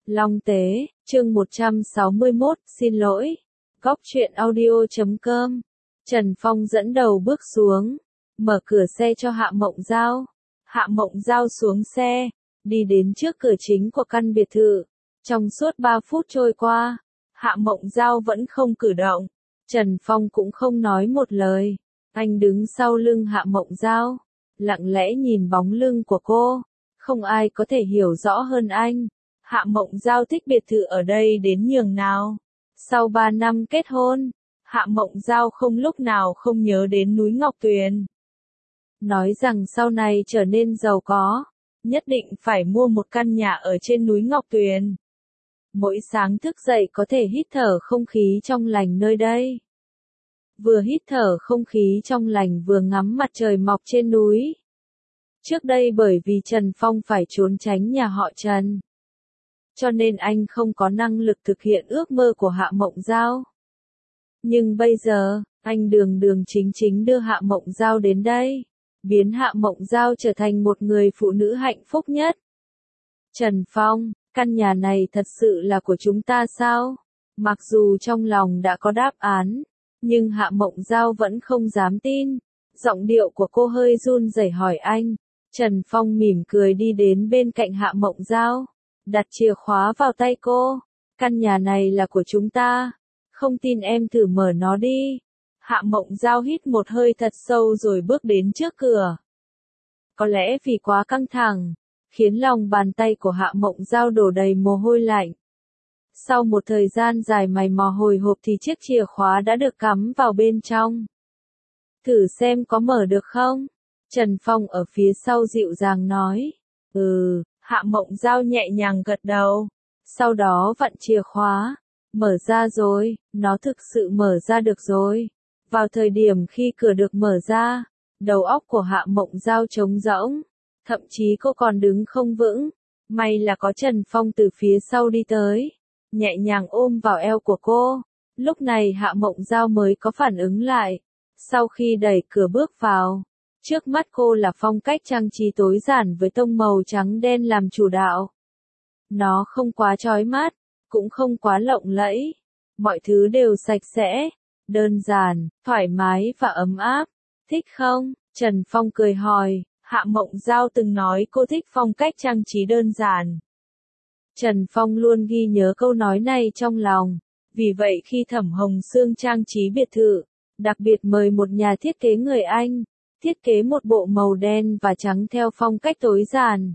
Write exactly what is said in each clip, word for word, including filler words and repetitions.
Long Tế, chương một trăm sáu mươi mốt, xin lỗi. Góc truyện audio chấm com. Trần Phong dẫn đầu bước xuống, mở cửa xe cho Hạ Mộng Giao. Hạ Mộng Giao xuống xe, đi đến trước cửa chính của căn biệt thự. Trong suốt ba phút trôi qua, Hạ Mộng Giao vẫn không cử động. Trần Phong cũng không nói một lời. Anh đứng sau lưng Hạ Mộng Giao, lặng lẽ nhìn bóng lưng của cô. Không ai có thể hiểu rõ hơn anh. Hạ Mộng Giao thích biệt thự ở đây đến nhường nào. Sau ba năm kết hôn, Hạ Mộng Giao không lúc nào không nhớ đến núi Ngọc Tuyền. Nói rằng sau này trở nên giàu có, nhất định phải mua một căn nhà ở trên núi Ngọc Tuyền. Mỗi sáng thức dậy có thể hít thở không khí trong lành nơi đây. Vừa hít thở không khí trong lành vừa ngắm mặt trời mọc trên núi. Trước đây bởi vì Trần Phong phải trốn tránh nhà họ Trần, cho nên anh không có năng lực thực hiện ước mơ của Hạ Mộng Giao. Nhưng bây giờ, anh đường đường chính chính đưa Hạ Mộng Giao đến đây, biến Hạ Mộng Giao trở thành một người phụ nữ hạnh phúc nhất. Trần Phong, căn nhà này thật sự là của chúng ta sao? Mặc dù trong lòng đã có đáp án, nhưng Hạ Mộng Giao vẫn không dám tin. Giọng điệu của cô hơi run rẩy hỏi anh. Trần Phong mỉm cười đi đến bên cạnh Hạ Mộng Giao, đặt chìa khóa vào tay cô. Căn nhà này là của chúng ta. Không tin em thử mở nó đi. Hạ Mộng Giao hít một hơi thật sâu rồi bước đến trước cửa. Có lẽ vì quá căng thẳng, khiến lòng bàn tay của Hạ Mộng Giao đổ đầy mồ hôi lạnh. Sau một thời gian dài mày mò hồi hộp thì chiếc chìa khóa đã được cắm vào bên trong. Thử xem có mở được không? Trần Phong ở phía sau dịu dàng nói. Ừ, Hạ Mộng Giao nhẹ nhàng gật đầu. Sau đó vặn chìa khóa. Mở ra rồi, nó thực sự mở ra được rồi. Vào thời điểm khi cửa được mở ra, đầu óc của Hạ Mộng Giao trống rỗng. Thậm chí cô còn đứng không vững. May là có Trần Phong từ phía sau đi tới, nhẹ nhàng ôm vào eo của cô. Lúc này Hạ Mộng Giao mới có phản ứng lại. Sau khi đẩy cửa bước vào, trước mắt cô là phong cách trang trí tối giản với tông màu trắng đen làm chủ đạo. Nó không quá chói mắt, cũng không quá lộng lẫy. Mọi thứ đều sạch sẽ, đơn giản, thoải mái và ấm áp. Thích không? Trần Phong cười hỏi. Hạ Mộng Giao từng nói cô thích phong cách trang trí đơn giản. Trần Phong luôn ghi nhớ câu nói này trong lòng. Vì vậy khi Thẩm Hồng Sương trang trí biệt thự, đặc biệt mời một nhà thiết kế người Anh, thiết kế một bộ màu đen và trắng theo phong cách tối giản.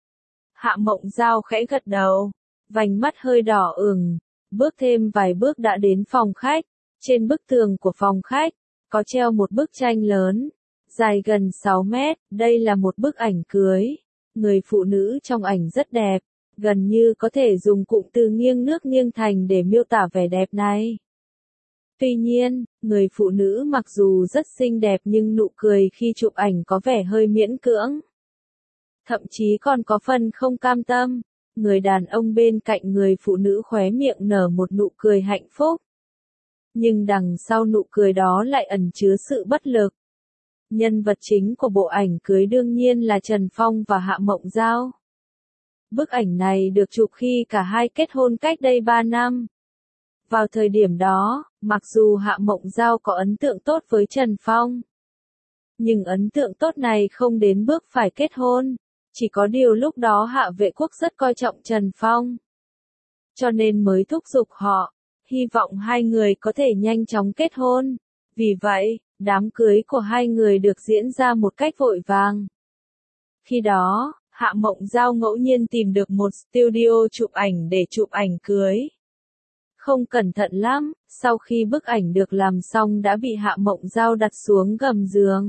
Hạ Mộng Giao khẽ gật đầu, vành mắt hơi đỏ ửng, bước thêm vài bước đã đến phòng khách. Trên bức tường của phòng khách, có treo một bức tranh lớn, dài gần sáu mét, đây là một bức ảnh cưới. Người phụ nữ trong ảnh rất đẹp, gần như có thể dùng cụm từ nghiêng nước nghiêng thành để miêu tả vẻ đẹp này. Tuy nhiên, người phụ nữ mặc dù rất xinh đẹp nhưng nụ cười khi chụp ảnh có vẻ hơi miễn cưỡng. Thậm chí còn có phần không cam tâm. Người đàn ông bên cạnh người phụ nữ khóe miệng nở một nụ cười hạnh phúc. Nhưng đằng sau nụ cười đó lại ẩn chứa sự bất lực. Nhân vật chính của bộ ảnh cưới đương nhiên là Trần Phong và Hạ Mộng Giao. Bức ảnh này được chụp khi cả hai kết hôn cách đây ba năm. Vào thời điểm đó, mặc dù Hạ Mộng Giao có ấn tượng tốt với Trần Phong, nhưng ấn tượng tốt này không đến bước phải kết hôn. Chỉ có điều lúc đó Hạ Vệ Quốc rất coi trọng Trần Phong, cho nên mới thúc giục họ, hy vọng hai người có thể nhanh chóng kết hôn. Vì vậy, đám cưới của hai người được diễn ra một cách vội vàng. Khi đó, Hạ Mộng Giao ngẫu nhiên tìm được một studio chụp ảnh để chụp ảnh cưới. Không cẩn thận lắm, sau khi bức ảnh được làm xong đã bị Hạ Mộng Giao đặt xuống gầm giường.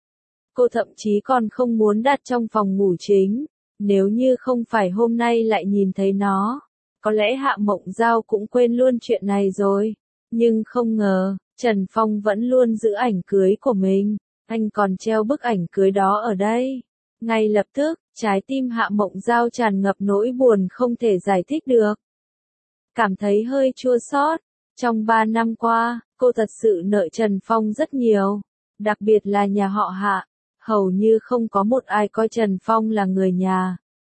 Cô thậm chí còn không muốn đặt trong phòng ngủ chính. Nếu như không phải hôm nay lại nhìn thấy nó, có lẽ Hạ Mộng Giao cũng quên luôn chuyện này rồi. Nhưng không ngờ, Trần Phong vẫn luôn giữ ảnh cưới của mình. Anh còn treo bức ảnh cưới đó ở đây. Ngay lập tức, trái tim Hạ Mộng Giao tràn ngập nỗi buồn không thể giải thích được. Cảm thấy hơi chua xót. Trong ba năm qua, cô thật sự nợ Trần Phong rất nhiều. Đặc biệt là nhà họ Hạ. Hầu như không có một ai coi Trần Phong là người nhà.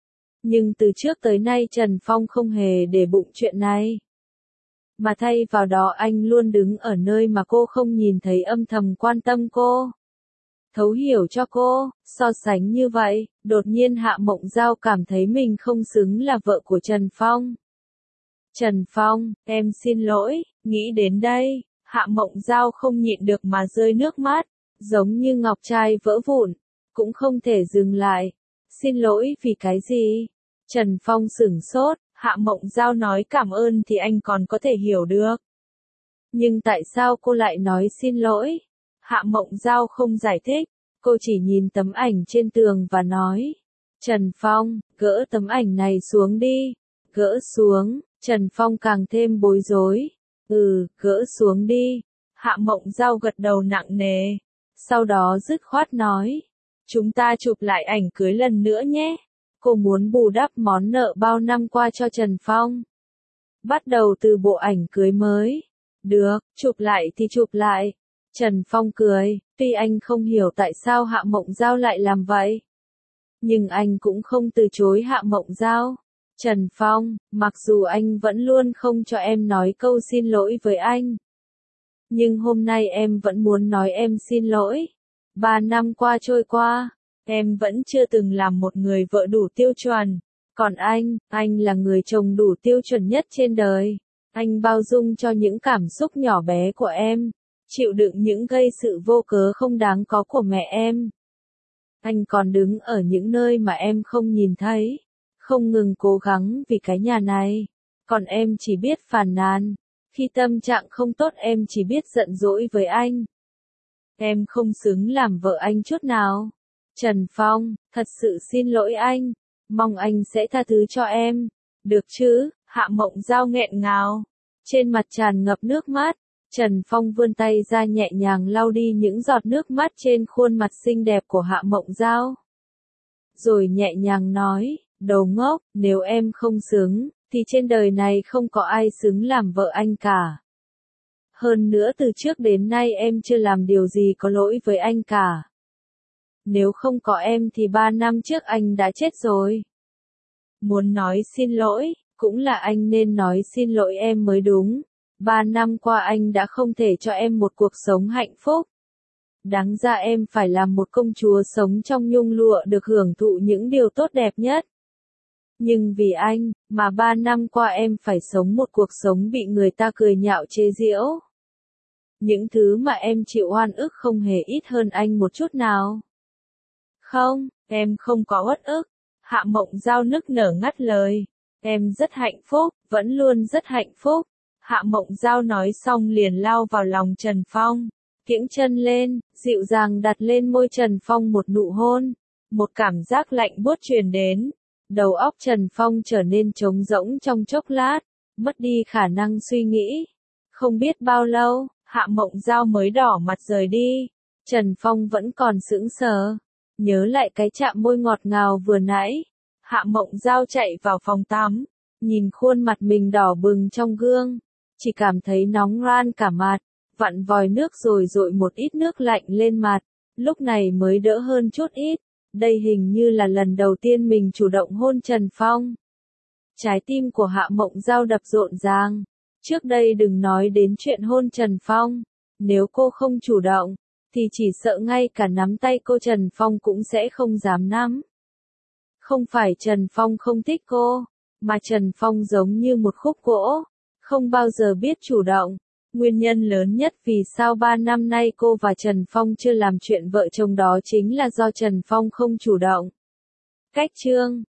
Nhưng từ trước tới nay Trần Phong không hề để bụng chuyện này. Mà thay vào đó anh luôn đứng ở nơi mà cô không nhìn thấy, âm thầm quan tâm cô, thấu hiểu cho cô. So sánh như vậy, đột nhiên Hạ Mộng Giao cảm thấy mình không xứng là vợ của Trần Phong. Trần Phong, em xin lỗi. Nghĩ đến đây, Hạ Mộng Giao không nhịn được mà rơi nước mắt, giống như ngọc trai vỡ vụn, cũng không thể dừng lại. Xin lỗi vì cái gì? Trần Phong sửng sốt. Hạ Mộng Giao nói cảm ơn thì anh còn có thể hiểu được. Nhưng tại sao cô lại nói xin lỗi? Hạ Mộng Giao không giải thích, cô chỉ nhìn tấm ảnh trên tường và nói. Trần Phong, gỡ tấm ảnh này xuống đi. Gỡ xuống. Trần Phong càng thêm bối rối. Ừ, gỡ xuống đi. Hạ Mộng Giao gật đầu nặng nề. Sau đó dứt khoát nói. Chúng ta chụp lại ảnh cưới lần nữa nhé. Cô muốn bù đắp món nợ bao năm qua cho Trần Phong. Bắt đầu từ bộ ảnh cưới mới. Được, chụp lại thì chụp lại. Trần Phong cười, tuy anh không hiểu tại sao Hạ Mộng Giao lại làm vậy. Nhưng anh cũng không từ chối Hạ Mộng Giao. Trần Phong, mặc dù anh vẫn luôn không cho em nói câu xin lỗi với anh. Nhưng hôm nay em vẫn muốn nói em xin lỗi. Ba năm qua trôi qua, em vẫn chưa từng làm một người vợ đủ tiêu chuẩn. Còn anh, anh là người chồng đủ tiêu chuẩn nhất trên đời. Anh bao dung cho những cảm xúc nhỏ bé của em, chịu đựng những gây sự vô cớ không đáng có của mẹ em. Anh còn đứng ở những nơi mà em không nhìn thấy, không ngừng cố gắng vì cái nhà này. Còn em chỉ biết phàn nàn. Khi tâm trạng không tốt em chỉ biết giận dỗi với anh. Em không xứng làm vợ anh chút nào. Trần Phong, thật sự xin lỗi anh. Mong anh sẽ tha thứ cho em. Được chứ? Hạ Mộng Giao nghẹn ngào, trên mặt tràn ngập nước mắt. Trần Phong vươn tay ra nhẹ nhàng lau đi những giọt nước mắt trên khuôn mặt xinh đẹp của Hạ Mộng Giao. Rồi nhẹ nhàng nói, đầu ngốc, nếu em không xứng, thì trên đời này không có ai xứng làm vợ anh cả. Hơn nữa từ trước đến nay em chưa làm điều gì có lỗi với anh cả. Nếu không có em thì ba năm trước anh đã chết rồi. Muốn nói xin lỗi, cũng là anh nên nói xin lỗi em mới đúng. Ba năm qua anh đã không thể cho em một cuộc sống hạnh phúc. Đáng ra em phải làm một công chúa sống trong nhung lụa được hưởng thụ những điều tốt đẹp nhất. Nhưng vì anh, mà ba năm qua em phải sống một cuộc sống bị người ta cười nhạo chế giễu. Những thứ mà em chịu oan ức không hề ít hơn anh một chút nào. Không, em không có uất ức. Hạ Mộng Giao nức nở ngắt lời. Em rất hạnh phúc, vẫn luôn rất hạnh phúc. Hạ Mộng Giao nói xong liền lao vào lòng Trần Phong. Kiễng chân lên, dịu dàng đặt lên môi Trần Phong một nụ hôn. Một cảm giác lạnh buốt truyền đến. Đầu óc Trần Phong trở nên trống rỗng trong chốc lát, mất đi khả năng suy nghĩ. Không biết bao lâu, Hạ Mộng Giao mới đỏ mặt rời đi. Trần Phong vẫn còn sững sờ, nhớ lại cái chạm môi ngọt ngào vừa nãy. Hạ Mộng Giao chạy vào phòng tắm, nhìn khuôn mặt mình đỏ bừng trong gương, chỉ cảm thấy nóng ran cả mặt, vặn vòi nước rồi dội một ít nước lạnh lên mặt, lúc này mới đỡ hơn chút ít. Đây hình như là lần đầu tiên mình chủ động hôn Trần Phong. Trái tim của Hạ Mộng Giao đập rộn ràng. Trước đây đừng nói đến chuyện hôn Trần Phong. Nếu cô không chủ động, thì chỉ sợ ngay cả nắm tay cô Trần Phong cũng sẽ không dám nắm. Không phải Trần Phong không thích cô, mà Trần Phong giống như một khúc gỗ, không bao giờ biết chủ động. Nguyên nhân lớn nhất vì sao ba năm nay cô và Trần Phong chưa làm chuyện vợ chồng đó chính là do Trần Phong không chủ động. Cách chương